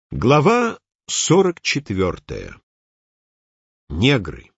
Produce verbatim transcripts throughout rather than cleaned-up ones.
Глава сорок четвертая. Негры.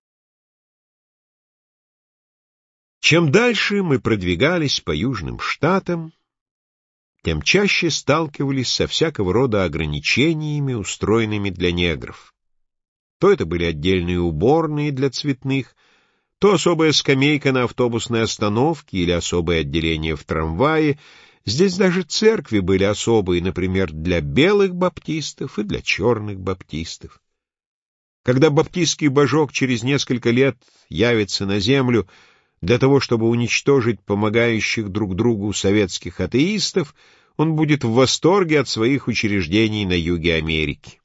Чем дальше мы продвигались по южным штатам, тем чаще сталкивались со всякого рода ограничениями, устроенными для негров. То это были отдельные уборные для цветных, то особая скамейка на автобусной остановке или особое отделение в трамвае. Здесь даже церкви были особые, например, для белых баптистов и для черных баптистов. Когда баптистский божок через несколько лет явится на землю для того, чтобы уничтожить помогающих друг другу советских атеистов, он будет в восторге от своих учреждений на юге Америки.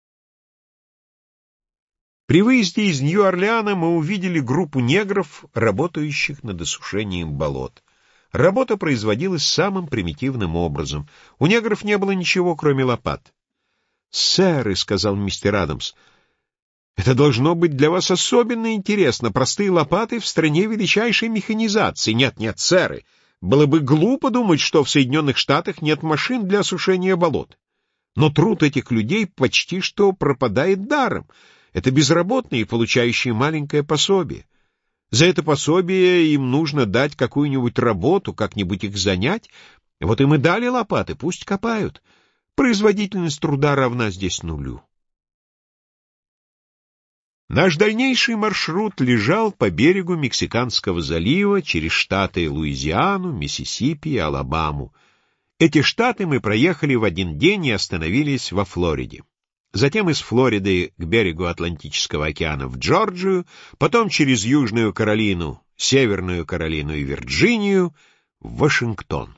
При выезде из Нью-Орлеана мы увидели группу негров, работающих над осушением болот. Работа производилась самым примитивным образом. У негров не было ничего, кроме лопат. «Сэры», — сказал мистер Адамс, — «это должно быть для вас особенно интересно. Простые лопаты в стране величайшей механизации. Нет, нет, сэры, было бы глупо думать, что в Соединенных Штатах нет машин для осушения болот. Но труд этих людей почти что пропадает даром. Это безработные, получающие маленькое пособие. За это пособие им нужно дать какую-нибудь работу, как-нибудь их занять. Вот им и дали лопаты, пусть копают. Производительность труда равна здесь нулю». Наш дальнейший маршрут лежал по берегу Мексиканского залива через штаты Луизиану, Миссисипи и Алабаму. Эти штаты мы проехали в один день и остановились во Флориде. Затем из Флориды к берегу Атлантического океана в Джорджию, потом через Южную Каролину, Северную Каролину и Вирджинию в Вашингтон.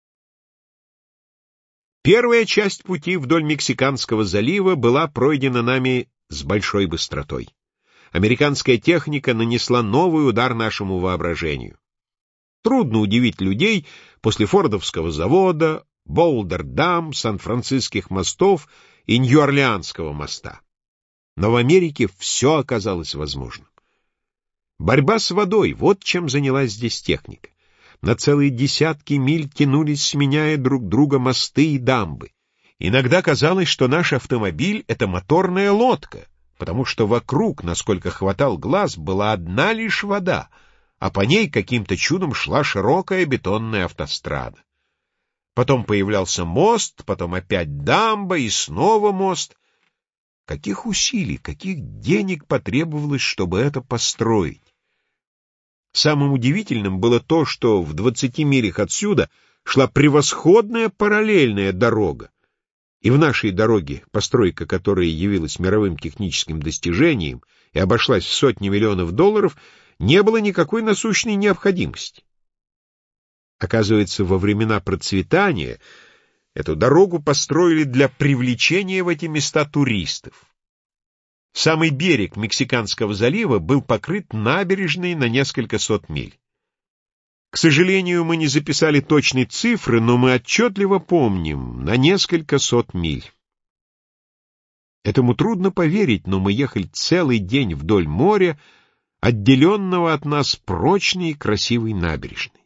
Первая часть пути вдоль Мексиканского залива была пройдена нами с большой быстротой. Американская техника нанесла новый удар нашему воображению. Трудно удивить людей после Фордовского завода, Боулдер-Дам, Сан-Франциских мостов и Нью-Орлеанского моста. Но в Америке все оказалось возможным. Борьба с водой — вот чем занялась здесь техника. На целые десятки миль тянулись, сменяя друг друга мосты и дамбы. Иногда казалось, что наш автомобиль — это моторная лодка, потому что вокруг, насколько хватал глаз, была одна лишь вода, а по ней каким-то чудом шла широкая бетонная автострада. Потом появлялся мост, потом опять дамба и снова мост. Каких усилий, каких денег потребовалось, чтобы это построить? Самым удивительным было то, что в двадцати милях отсюда шла превосходная параллельная дорога, и в нашей дороге, постройка которой явилась мировым техническим достижением и обошлась в сотни миллионов долларов, не было никакой насущной необходимости. Оказывается, во времена процветания эту дорогу построили для привлечения в эти места туристов. Самый берег Мексиканского залива был покрыт набережной на несколько сот миль. К сожалению, мы не записали точной цифры, но мы отчетливо помним — на несколько сот миль. Этому трудно поверить, но мы ехали целый день вдоль моря, отделенного от нас прочной и красивой набережной.